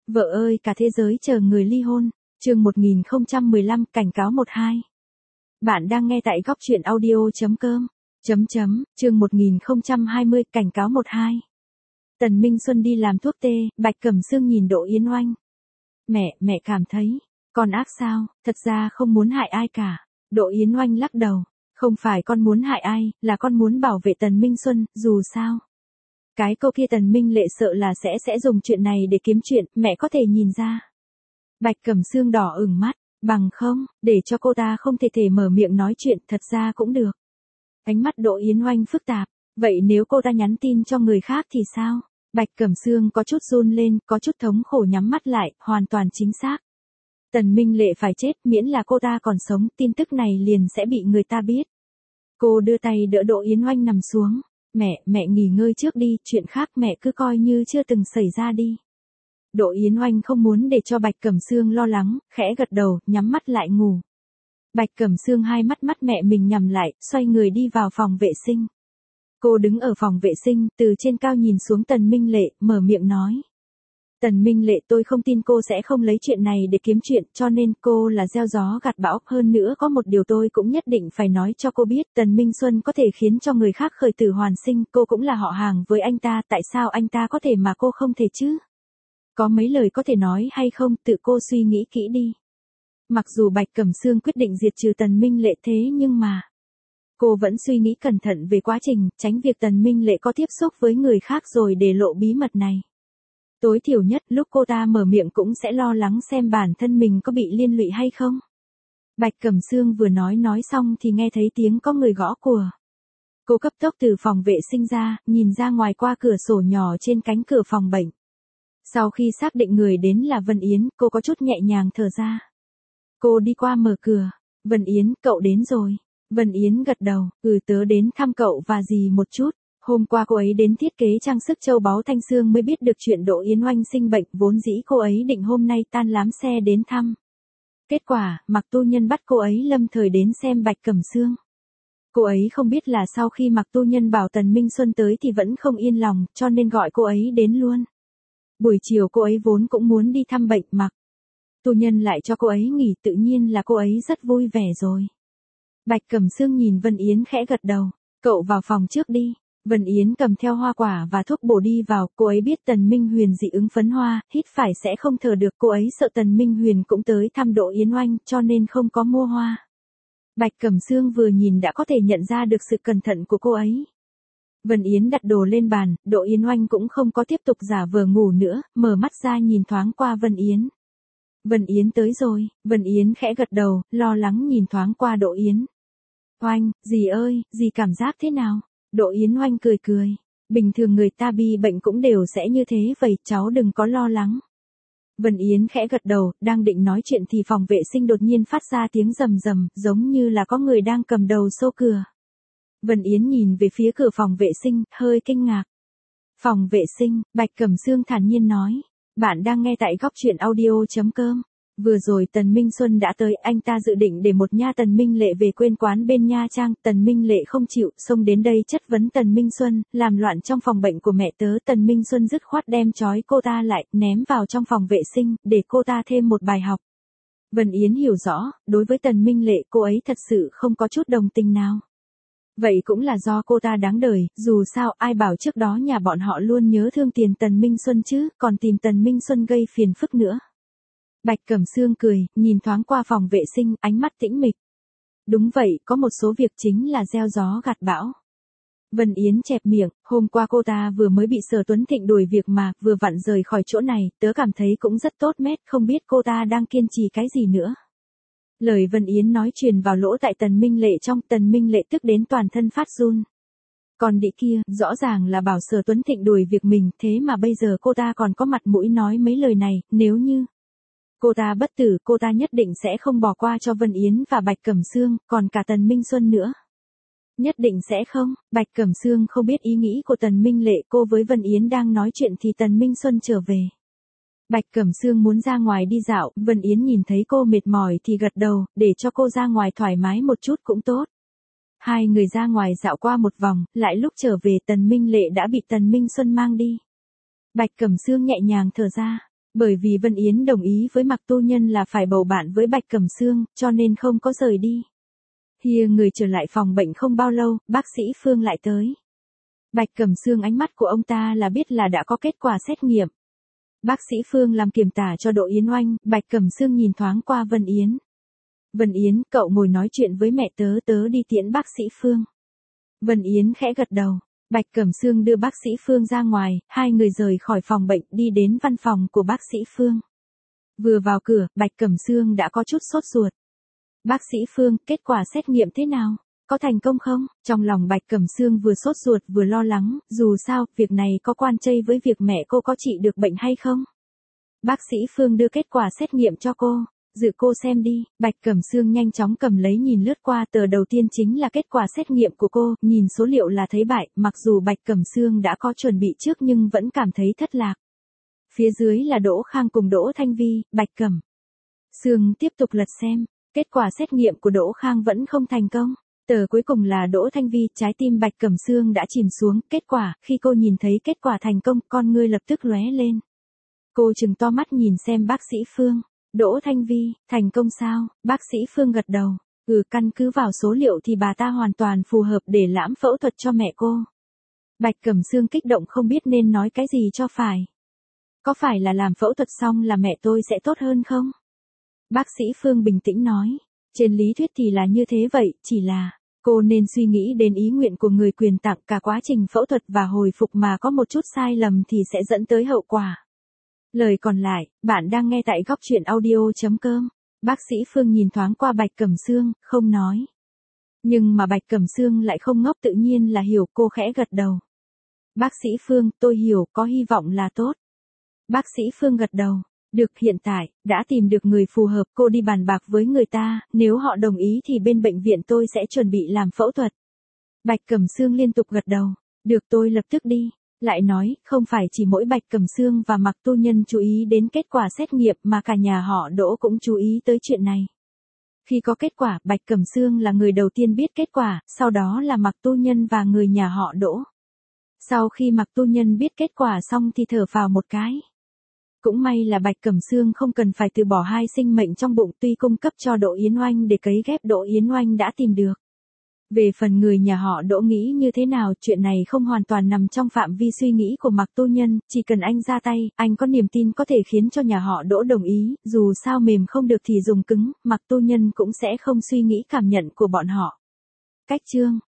Vợ ơi cả thế giới chờ người ly hôn, chương 1015 cảnh cáo 12. Bạn đang nghe tại góc truyện audio.com. Chương 1020 cảnh cáo 12. Tần Minh Xuân đi làm thuốc tê, Bạch Cẩm Sương nhìn Đỗ Yến Oanh. Mẹ cảm thấy, con ác sao, thật ra không muốn hại ai cả. Đỗ Yến Oanh lắc đầu, không phải con muốn hại ai, là con muốn bảo vệ Tần Minh Xuân, dù sao. Cái cô kia Tần Minh Lệ sợ là sẽ dùng chuyện này để kiếm chuyện, mẹ có thể nhìn ra. Bạch Cẩm Sương đỏ ửng mắt, bằng không, để cho cô ta không thể mở miệng nói chuyện, thật ra cũng được. Ánh mắt Đỗ Yến Oanh phức tạp, vậy nếu cô ta nhắn tin cho người khác thì sao? Bạch Cẩm Sương có chút run lên, có chút thống khổ nhắm mắt lại, hoàn toàn chính xác. Tần Minh Lệ phải chết, miễn là cô ta còn sống, tin tức này liền sẽ bị người ta biết. Cô đưa tay đỡ Đỗ Yến Oanh nằm xuống. Mẹ nghỉ ngơi trước đi, chuyện khác mẹ cứ coi như chưa từng xảy ra đi. Đỗ Yến Oanh không muốn để cho Bạch Cẩm Sương lo lắng, khẽ gật đầu, nhắm mắt lại ngủ. Bạch Cẩm Sương hai mắt mẹ mình nhắm lại, xoay người đi vào phòng vệ sinh. Cô đứng ở phòng vệ sinh, từ trên cao nhìn xuống Tần Minh Lệ, mở miệng nói. Tần Minh Lệ, tôi không tin cô sẽ không lấy chuyện này để kiếm chuyện, cho nên cô là gieo gió gặt bão. Hơn nữa có một điều tôi cũng nhất định phải nói cho cô biết, Tần Minh Xuân có thể khiến cho người khác khởi tử hoàn sinh, cô cũng là họ hàng với anh ta, tại sao anh ta có thể mà cô không thể chứ? Có mấy lời có thể nói hay không, tự cô suy nghĩ kỹ đi. Mặc dù Bạch Cẩm Sương quyết định diệt trừ Tần Minh Lệ thế nhưng mà cô vẫn suy nghĩ cẩn thận về quá trình, tránh việc Tần Minh Lệ có tiếp xúc với người khác rồi để lộ bí mật này. Tối thiểu nhất lúc cô ta mở miệng cũng sẽ lo lắng xem bản thân mình có bị liên lụy hay không. Bạch Cẩm Sương vừa nói xong thì nghe thấy tiếng có người gõ cửa. Cô cấp tốc từ phòng vệ sinh ra, nhìn ra ngoài qua cửa sổ nhỏ trên cánh cửa phòng bệnh. Sau khi xác định người đến là Vân Yến, cô có chút nhẹ nhàng thở ra. Cô đi qua mở cửa. Vân Yến, cậu đến rồi. Vân Yến gật đầu, tớ đến thăm cậu và dì một chút. Hôm qua cô ấy đến thiết kế trang sức châu báu Thanh Sương mới biết được chuyện Đỗ Yến Oanh sinh bệnh, vốn dĩ cô ấy định hôm nay tan lám xe đến thăm. Kết quả, Mạc Tu Nhân bắt cô ấy lâm thời đến xem Bạch Cẩm Sương. Cô ấy không biết là sau khi Mạc Tu Nhân bảo Tần Minh Xuân tới thì vẫn không yên lòng, cho nên gọi cô ấy đến luôn. Buổi chiều cô ấy vốn cũng muốn đi thăm bệnh, Mạc Tu Nhân lại cho cô ấy nghỉ, tự nhiên là cô ấy rất vui vẻ rồi. Bạch Cẩm Sương nhìn Vân Yến khẽ gật đầu, cậu vào phòng trước đi. Vân Yến cầm theo hoa quả và thuốc bổ đi vào, cô ấy biết Tần Minh Huyền dị ứng phấn hoa, hít phải sẽ không thở được, cô ấy sợ Tần Minh Huyền cũng tới thăm Đỗ Yến Oanh, cho nên không có mua hoa. Bạch Cẩm Sương vừa nhìn đã có thể nhận ra được sự cẩn thận của cô ấy. Vân Yến đặt đồ lên bàn, Đỗ Yến Oanh cũng không có tiếp tục giả vờ ngủ nữa, mở mắt ra nhìn thoáng qua Vân Yến. Vân Yến tới rồi, Vân Yến khẽ gật đầu, lo lắng nhìn thoáng qua Đỗ Yến. Oanh, dì ơi, dì cảm giác thế nào? Đỗ Yến Oanh cười. Bình thường người ta bị bệnh cũng đều sẽ như thế vậy, cháu đừng có lo lắng. Vân Yến khẽ gật đầu, đang định nói chuyện thì phòng vệ sinh đột nhiên phát ra tiếng rầm rầm, giống như là có người đang cầm đầu xô cửa. Vân Yến nhìn về phía cửa phòng vệ sinh, hơi kinh ngạc. Phòng vệ sinh, Bạch Cẩm Sương thản nhiên nói. Bạn đang nghe tại góc truyện audio.com. Vừa rồi Tần Minh Xuân đã tới, anh ta dự định để một nha Tần Minh Lệ về quên quán bên Nha Trang, Tần Minh Lệ không chịu, xông đến đây chất vấn Tần Minh Xuân, làm loạn trong phòng bệnh của mẹ tớ. Tần Minh Xuân dứt khoát đem trói cô ta lại, ném vào trong phòng vệ sinh, để cô ta thêm một bài học. Vân Yến hiểu rõ, đối với Tần Minh Lệ cô ấy thật sự không có chút đồng tình nào. Vậy cũng là do cô ta đáng đời, dù sao ai bảo trước đó nhà bọn họ luôn nhớ thương tiền Tần Minh Xuân chứ, còn tìm Tần Minh Xuân gây phiền phức nữa. Bạch Cẩm Sương cười, nhìn thoáng qua phòng vệ sinh, ánh mắt tĩnh mịch. Đúng vậy, có một số việc chính là gieo gió gặt bão. Vân Yến chẹp miệng, hôm qua cô ta vừa mới bị Sở Tuấn Thịnh đuổi việc mà, vừa vặn rời khỏi chỗ này, tớ cảm thấy cũng rất tốt mét, không biết cô ta đang kiên trì cái gì nữa. Lời Vân Yến nói truyền vào lỗ tại Tần Minh Lệ trong, Tần Minh Lệ tức đến toàn thân phát run. Còn đĩ kia, rõ ràng là bảo Sở Tuấn Thịnh đuổi việc mình, thế mà bây giờ cô ta còn có mặt mũi nói mấy lời này, nếu như cô ta bất tử, cô ta nhất định sẽ không bỏ qua cho Vân Yến và Bạch Cẩm Sương, còn cả Tần Minh Xuân nữa. Nhất định sẽ không. Bạch Cẩm Sương không biết ý nghĩ của Tần Minh Lệ, cô với Vân Yến đang nói chuyện thì Tần Minh Xuân trở về. Bạch Cẩm Sương muốn ra ngoài đi dạo, Vân Yến nhìn thấy cô mệt mỏi thì gật đầu, để cho cô ra ngoài thoải mái một chút cũng tốt. Hai người ra ngoài dạo qua một vòng, lại lúc trở về Tần Minh Lệ đã bị Tần Minh Xuân mang đi. Bạch Cẩm Sương nhẹ nhàng thở ra. Bởi vì Vân Yến đồng ý với Mạc Tu Nhân là phải bầu bạn với Bạch Cẩm Sương, cho nên không có rời đi. Hìa người trở lại phòng bệnh không bao lâu, bác sĩ Phương lại tới. Bạch Cẩm Sương ánh mắt của ông ta là biết là đã có kết quả xét nghiệm. Bác sĩ Phương làm kiểm tả cho Đỗ Yến Oanh, Bạch Cẩm Sương nhìn thoáng qua Vân Yến. Vân Yến, cậu ngồi nói chuyện với mẹ tớ, tớ đi tiễn bác sĩ Phương. Vân Yến khẽ gật đầu. Bạch Cẩm Sương đưa bác sĩ Phương ra ngoài, hai người rời khỏi phòng bệnh đi đến văn phòng của bác sĩ Phương. Vừa vào cửa, Bạch Cẩm Sương đã có chút sốt ruột. Bác sĩ Phương, kết quả xét nghiệm thế nào? Có thành công không? Trong lòng Bạch Cẩm Sương vừa sốt ruột vừa lo lắng, dù sao, việc này có quan chây với việc mẹ cô có trị được bệnh hay không? Bác sĩ Phương đưa kết quả xét nghiệm cho cô. Dự cô xem đi, Bạch Cẩm Sương nhanh chóng cầm lấy nhìn lướt qua, tờ đầu tiên chính là kết quả xét nghiệm của cô, nhìn số liệu là thấy bại, mặc dù Bạch Cẩm Sương đã có chuẩn bị trước nhưng vẫn cảm thấy thất lạc. Phía dưới là Đỗ Khang cùng Đỗ Thanh Vi, Bạch Cẩm Sương tiếp tục lật xem, kết quả xét nghiệm của Đỗ Khang vẫn không thành công. Tờ cuối cùng là Đỗ Thanh Vi, trái tim Bạch Cẩm Sương đã chìm xuống, kết quả, khi cô nhìn thấy kết quả thành công, con ngươi lập tức lóe lên. Cô trừng to mắt nhìn xem bác sĩ Phương. Đỗ Thanh Vi, thành công sao? Bác sĩ Phương gật đầu. Căn cứ vào số liệu thì bà ta hoàn toàn phù hợp để lãm phẫu thuật cho mẹ cô. Bạch Cẩm Sương kích động không biết nên nói cái gì cho phải. Có phải là làm phẫu thuật xong là mẹ tôi sẽ tốt hơn không? Bác sĩ Phương bình tĩnh nói. Trên lý thuyết thì là như thế vậy, chỉ là cô nên suy nghĩ đến ý nguyện của người quyền tặng, cả quá trình phẫu thuật và hồi phục mà có một chút sai lầm thì sẽ dẫn tới hậu quả. Lời còn lại, bạn đang nghe tại góc truyện audio.com. Bác sĩ Phương nhìn thoáng qua Bạch Cẩm Sương, không nói. Nhưng mà Bạch Cẩm Sương lại không ngốc, tự nhiên là hiểu, cô khẽ gật đầu. Bác sĩ Phương, tôi hiểu, có hy vọng là tốt. Bác sĩ Phương gật đầu. Được, hiện tại, đã tìm được người phù hợp, cô đi bàn bạc với người ta, nếu họ đồng ý thì bên bệnh viện tôi sẽ chuẩn bị làm phẫu thuật. Bạch Cẩm Sương liên tục gật đầu. Được, tôi lập tức đi. Lại nói, không phải chỉ mỗi Bạch Cẩm Sương và Mạc Tu Nhân chú ý đến kết quả xét nghiệm mà cả nhà họ Đỗ cũng chú ý tới chuyện này. Khi có kết quả, Bạch Cẩm Sương là người đầu tiên biết kết quả, sau đó là Mạc Tu Nhân và người nhà họ Đỗ. Sau khi Mạc Tu Nhân biết kết quả xong thì thở phào một cái. Cũng may là Bạch Cẩm Sương không cần phải từ bỏ hai sinh mệnh trong bụng, tuy cung cấp cho Đỗ Yến Oanh để cấy ghép, Đỗ Yến Oanh đã tìm được. Về phần người nhà họ Đỗ nghĩ như thế nào, chuyện này không hoàn toàn nằm trong phạm vi suy nghĩ của Mạc Tu Nhân, chỉ cần anh ra tay, anh có niềm tin có thể khiến cho nhà họ Đỗ đồng ý, dù sao mềm không được thì dùng cứng, Mạc Tu Nhân cũng sẽ không suy nghĩ cảm nhận của bọn họ. Cách chương